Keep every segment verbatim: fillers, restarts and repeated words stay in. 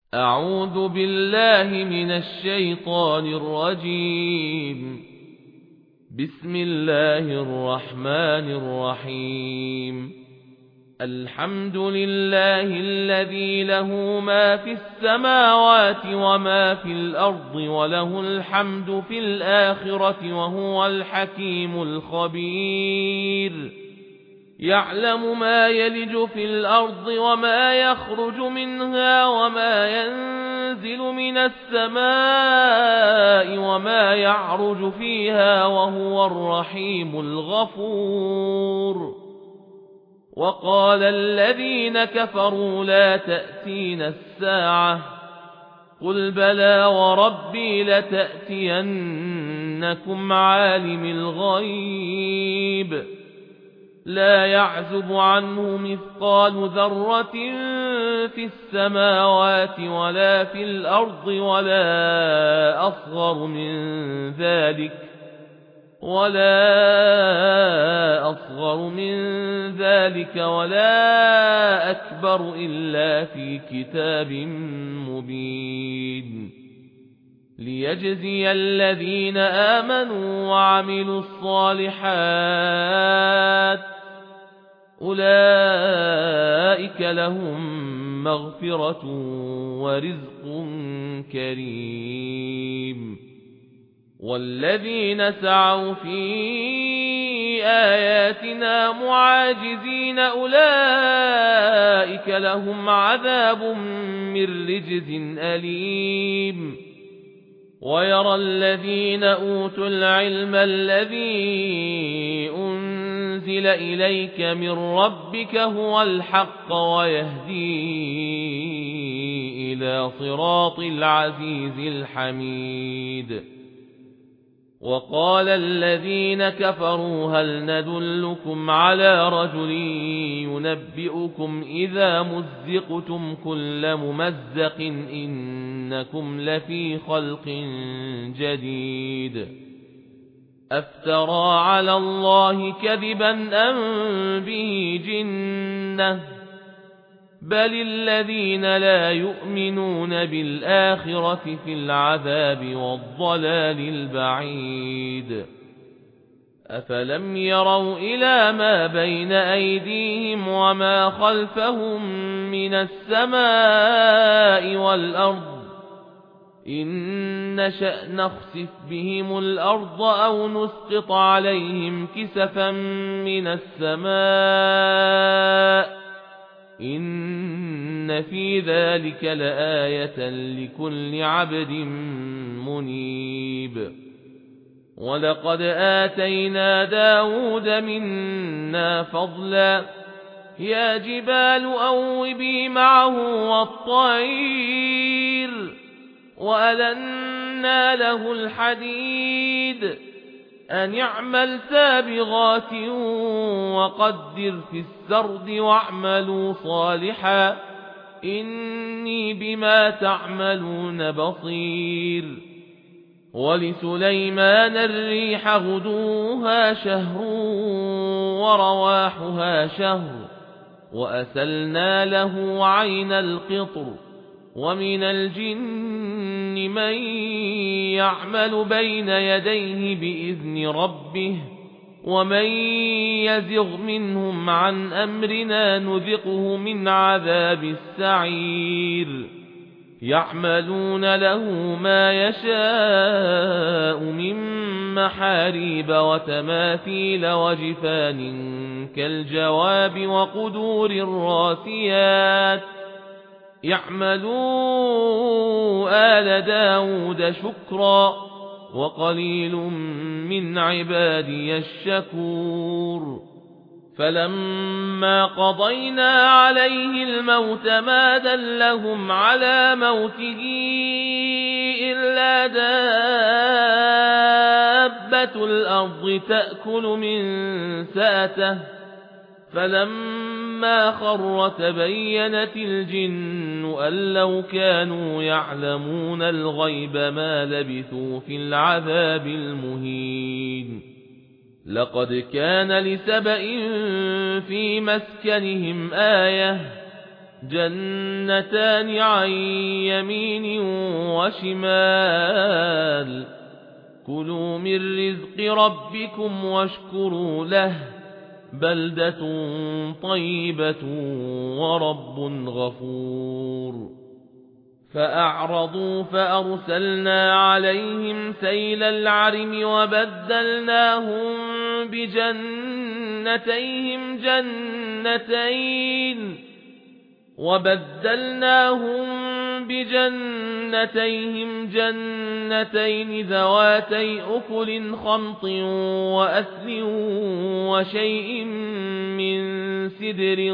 أعوذ بالله من الشيطان الرجيم. بسم الله الرحمن الرحيم. الحمد لله الذي له ما في السماوات وما في الأرض وله الحمد في الآخرة وهو الحكيم الخبير. يعلم ما يلج في الأرض وما يخرج منها وما ينزل من السماء وما يعرج فيها وهو الرحيم الغفور. وقال الذين كفروا لا تأتينا الساعة قل بلى وربي لتأتينكم عالم الغيب لا يعزب عنه مثقال ذرة في السماوات ولا في الأرض ولا أصغر من ذلك ولا أصغر من ذلك ولا أكبر إلا في كتاب مبين. ليجزي الذين آمنوا وعملوا الصالحات أولئك لهم مغفرة ورزق كريم. والذين سعوا في آياتنا معاجزين أولئك لهم عذاب من رجز أليم. ويرى الذين أوتوا العلم الذي أنزل إليك من ربك هو الحق ويهدي إلى صراط العزيز الحميد. وقال الذين كفروا هل ندلكم على رجل ينبئكم إذا مزقتم كل ممزق إنكم لفي خلق جديد. أفترى على الله كذبا أم به جنة بل الذين لا يؤمنون بالآخرة في العذاب والضلال البعيد. أفلم يروا إلى ما بين أيديهم وما خلفهم من السماء والأرض إن نشأ نخسف بهم الأرض أو نسقط عليهم كسفا من السماء إن في ذلك لآية لكل عبد منيب. ولقد آتينا داود منا فضلا يا جبال أوبي معه والطير وألنا له الحديد أن يعمل سابغات وقدر في السرد واعملوا صالحا إني بما تعملون بصير. ولسليمان الريح غدوها شهر ورواحها شهر وأسلنا له عين القطر. ومن الجن من يعمل بين يديه بإذن ربه ومن يزغ منهم عن أمرنا نذقه من عذاب السعير. يعملون له ما يشاء من محاريب وتماثيل وجفان كالجواب وقدور الراسيات. يعملوا آل داود شكرا وقليل من عبادي الشكور. فلما قضينا عليه الموت ما دلهم على موته إلا دابة الأرض تأكل من سأته فلما خر تبينت الجن أن لو كانوا يعلمون الغيب ما لبثوا في العذاب المهين. لقد كان لسبإ في مسكنهم آية جنتان عن يمين وشمال كلوا من رزق ربكم واشكروا له بلدة طيبة ورب غفور فأعرضوا فأرسلنا عليهم سيل العرم وبدلناهم بجنتيهم جنتين وبدلناهم بجنتيهم جنتين ذواتي أكل خمط وأثل وشيء من سدر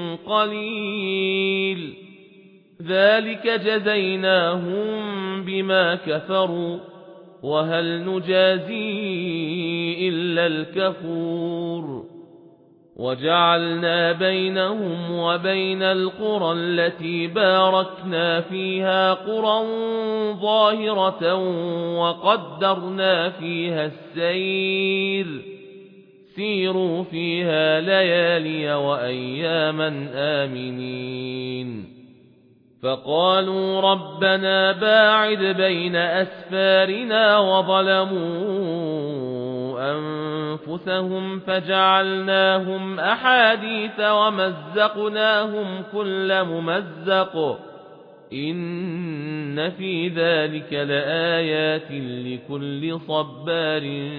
قليل ذلك جزيناهم بما كفروا وهل نجازي إلا الكفور وجعلنا بينهم وبين القرى التي باركنا فيها قرى ظاهرة وقدرنا فيها السير سيروا فيها ليالي وأياما آمنين فقالوا ربنا باعد بين أسفارنا وظلموا أنفسهم فجعلناهم أحاديث ومزقناهم كل ممزق إن في ذلك لآيات لكل صبار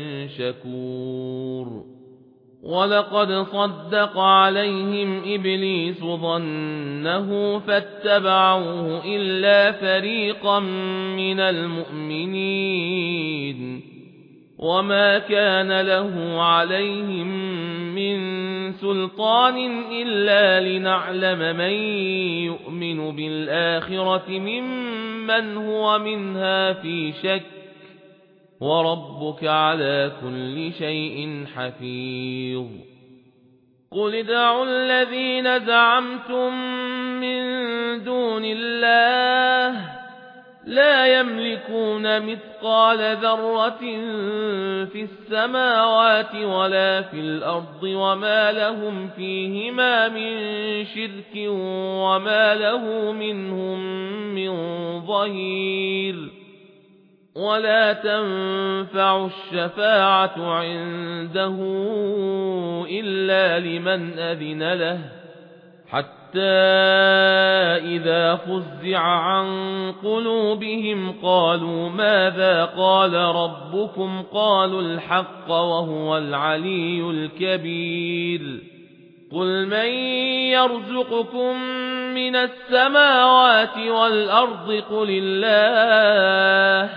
شكور ولقد صدق عليهم إبليس ظنه فاتبعوه إلا فريقا من المؤمنين وما كان له عليهم من سلطان إلا لنعلم من يؤمن بالآخرة ممن هو منها في شك وربك على كل شيء حفيظ قل ادعوا الذين زعمتم من دون الله لا يملكون مثقال ذرة في السماوات ولا في الأرض وما لهم فيهما من شرك وما له منهم من ظهير ولا تنفع الشفاعة عنده إلا لمن أذن له حتى إذا فزع عن قلوبهم قالوا ماذا قال ربكم قالوا الحق وهو العلي الكبير قل من يرزقكم من السماوات والأرض قل الله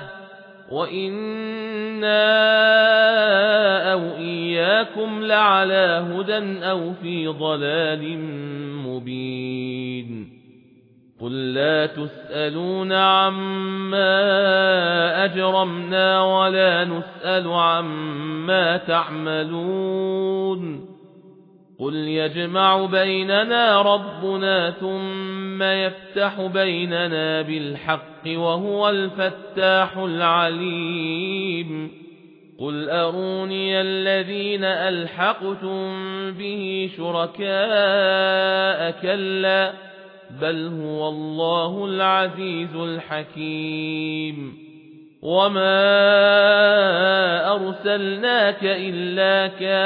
وإنا أو إياكم لعلى هدى أو في ضلال مبين قل لا تسألون عما أجرمنا ولا نسأل عما تعملون قل يجمع بيننا ربنا ثم يفتح بيننا بالحق وهو الفتاح العليم قل أروني الذين ألحقتم به شركاء كلا بل هو الله العزيز الحكيم وما أرسلناك إلا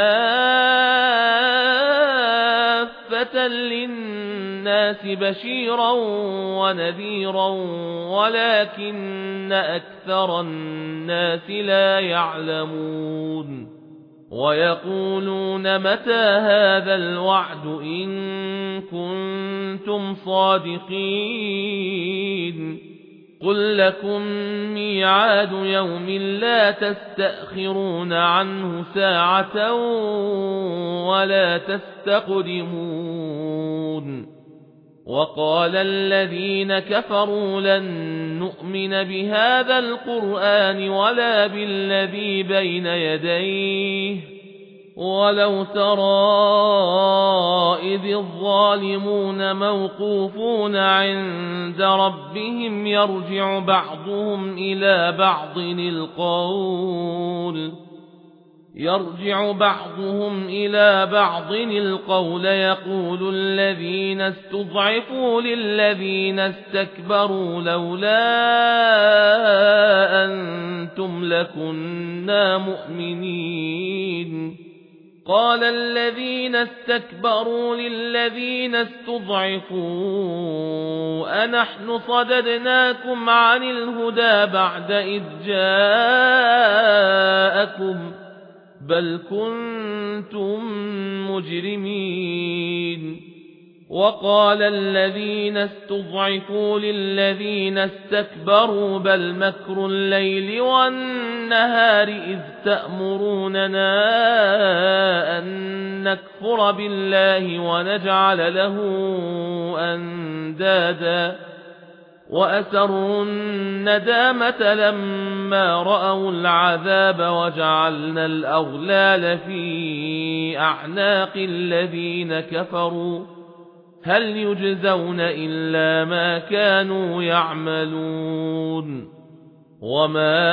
كافة للناس بشيرا ونذيرا ولكن أكثر الناس لا يعلمون ويقولون متى هذا الوعد إن كنتم صادقين قل لكم ميعاد يوم لا تستأخرون عنه ساعة ولا تستقدمون وقال الذين كفروا لن نؤمن بهذا القرآن ولا بالذي بين يديه ولو ترى إذ الظالمون موقوفون عند ربهم يرجع بعضهم إلى بعض القول يرجع بعضهم إلى بعض القول يقول الذين استضعفوا للذين استكبروا لولا أنتم لكنا مؤمنين قال الذين استكبروا للذين استضعفوا أنحن صددناكم عن الهدى بعد إذ جاءكم بل كنتم مجرمين وقال الذين استضعفوا للذين استكبروا بل مكر الليل والنهار إذ تأمروننا أن نكفر بالله ونجعل له أندادا وأسروا الندامة لما رأوا العذاب وجعلنا الأغلال في أعناق الذين كفروا هل يجزون إلا ما كانوا يعملون وما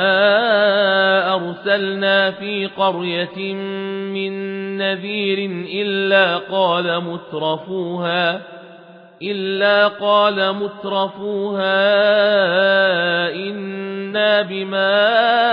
أرسلنا في قرية من نذير إلا قال مترفوها إلا قال مترفوها إنا بما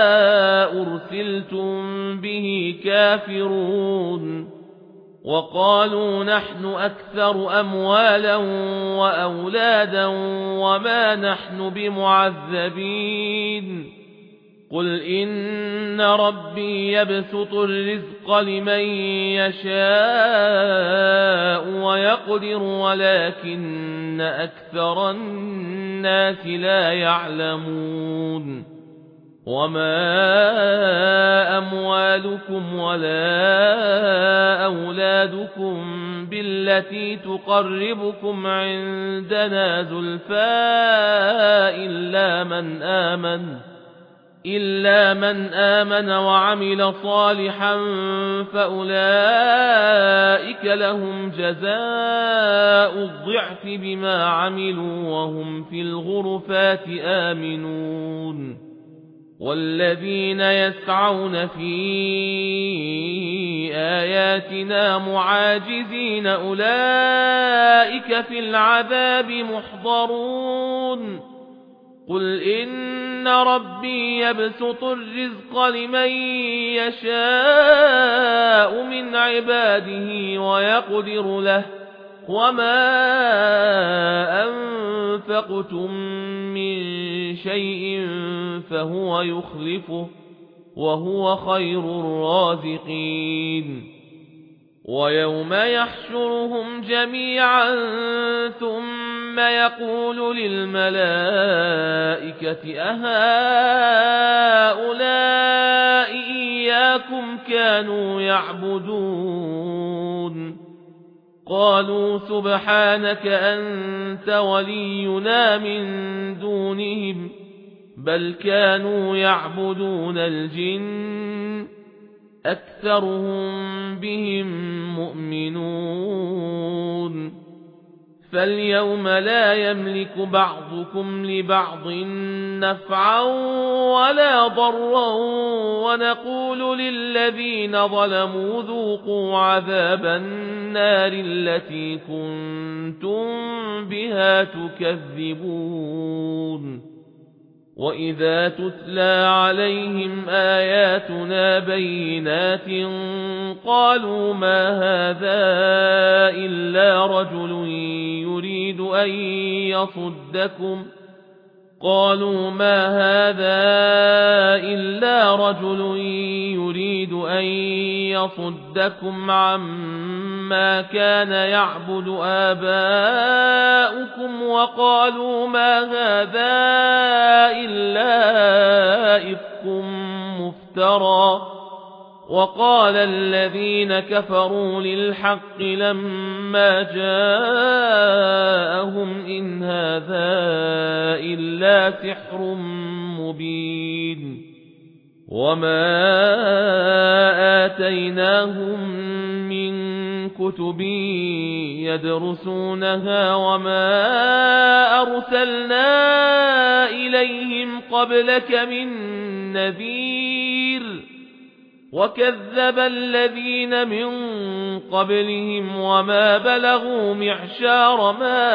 أرسلتم به كافرون وقالوا نحن أكثر أموالا وأولادا وما نحن بمعذبين قل إن ربي يبسط الرزق لمن يشاء ويقدر ولكن أكثر الناس لا يعلمون وما أموالكم ولا أولادكم بالتي تقربكم عندنا زلفى إلا من آمن إلا من آمن وعمل صالحا فأولئك لهم جزاء الضعف بما عملوا وهم في الغرفات آمنون والذين يسعون في آياتنا معاجزين أولئك في العذاب محضرون قل إن ربي يبسط الرزق لمن يشاء من عباده ويقدر له وما أنفقتم من شيء فهو يخلفه وهو خير الرازقين ويوم يحشرهم جميعا ثم يقول للملائكة أهؤلاء إياكم كانوا يعبدون قالوا سبحانك أنت ولينا من دونهم بل كانوا يعبدون الجن أكثرهم بهم مؤمنون فاليوم لا يملك بعضكم لبعض نفعا ولا ضرا ونقول للذين ظلموا ذوقوا عذاب النار التي كنتم بها تكذبون وإذا تتلى عليهم آياتنا بينات قالوا ما هذا إلا رجل يريد أن يصدكم قالوا ما هذا إلا رجل يريد أن يصدكم عما كان يعبد آباؤكم وقالوا ما هذا إلا إفك مفترى وقال الذين كفروا للحق لما جاءهم إن هذا إلا سحر مبين وما آتيناهم من كتب يدرسونها وما أرسلنا إليهم قبلك من نذير وكذب الذين من قبلهم وما بلغوا معشار ما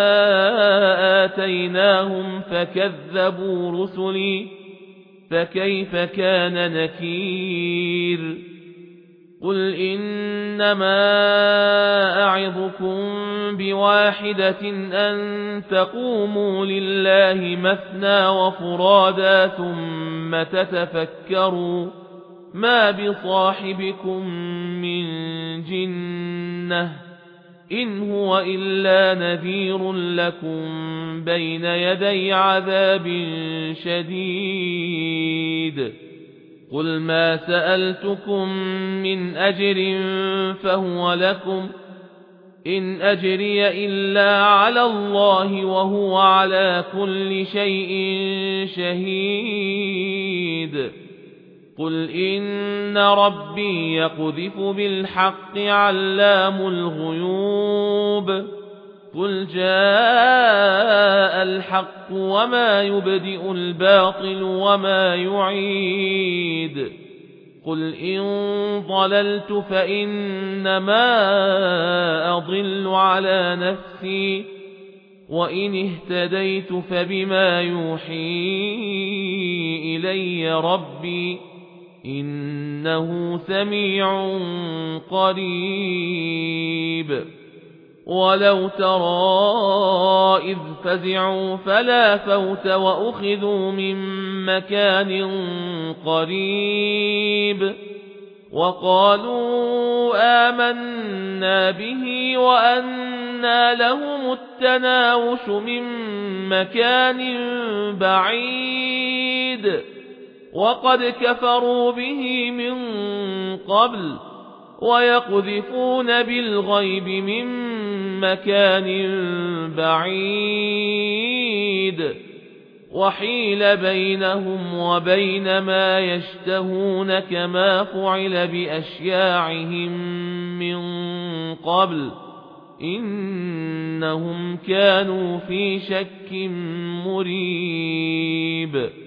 آتيناهم فكذبوا رسلي فكيف كان نكير قل إنما أعظكم بواحدة أن تقوموا لله مثنى وفرادا ثم تتفكروا ما بصاحبكم من جنة إن هو إلا نذير لكم بين يدي عذاب شديد قل ما سألتكم من أجر فهو لكم إن أجري إلا على الله وهو على كل شيء شهيد قل إن ربي يقذف بالحق علام الغيوب قل جاء الحق وما يبدئ الباطل وما يعيد قل إن ضللت فإنما أضل على نفسي وإن اهتديت فبما يوحي إلي ربي إنه سميع قريب ولو ترى إذ فزعوا فلا فوت وأخذوا من مكان قريب وقالوا آمنا به وأنى لهم التناوش من مكان بعيد وقد كفروا به من قبل ويقذفون بالغيب من مكان بعيد وحيل بينهم وبين ما يشتهون كما فعل بأشياعهم من قبل إنهم كانوا في شك مريب